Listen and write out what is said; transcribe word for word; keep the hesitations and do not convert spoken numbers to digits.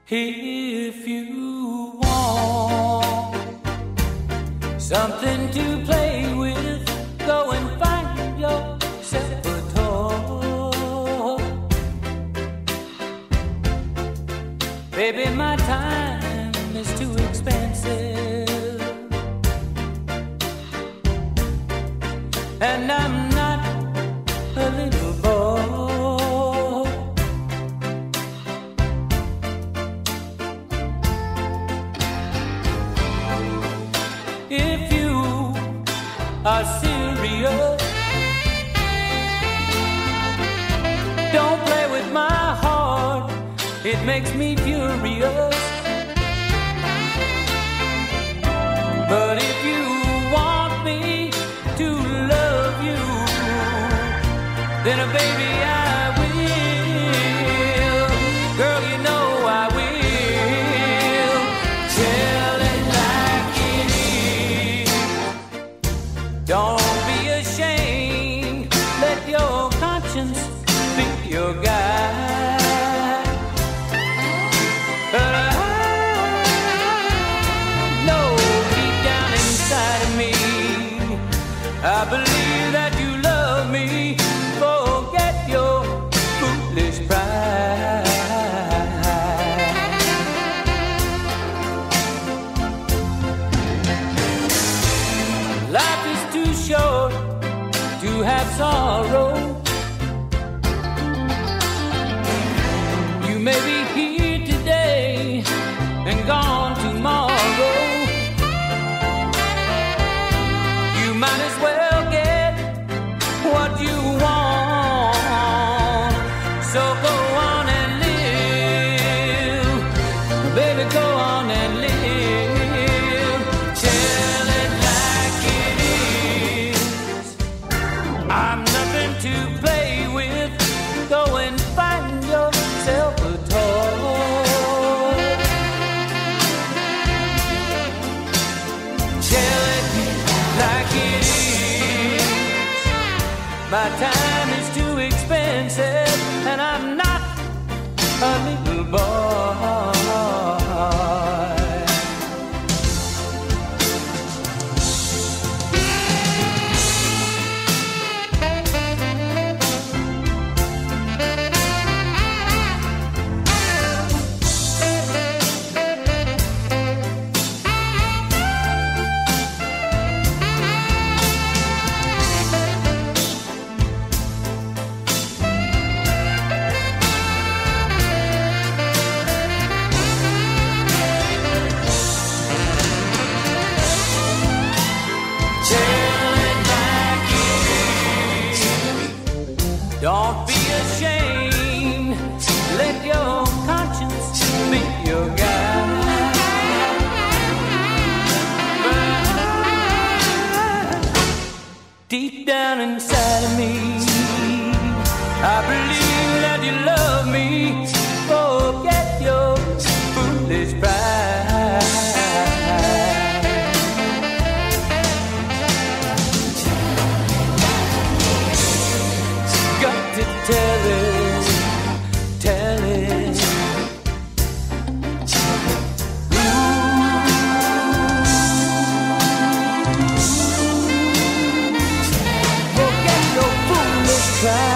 If you want something to play with, go and find yourself a toy. Baby, my time is too expensive, and I'm not a little boy. If you are serious, don't play with my heart, it makes me furious. But if you want me to love you, then uh, baby I will. Girl, you know I will. Tell it like it is. Don't be ashamed. Let your conscience be your guide. But I know deep down inside of me, I believe that you love me. Forget your foolish pride. Life is too short to have sorrow. You may be here today and gone tomorrow. You might as well get what you want. So go on and live, baby, go on and live. Tell it like it is. I'm nothing to play with. Go and find yourself a toy. Tell it like it is. My time is too expensive, and I'm not a little boy. Don't be ashamed. Let your conscience be your guide. But deep down inside of me, I believe that you love me. Forget your foolish pride. Got to tell it, tell it. Forget your foolish pride.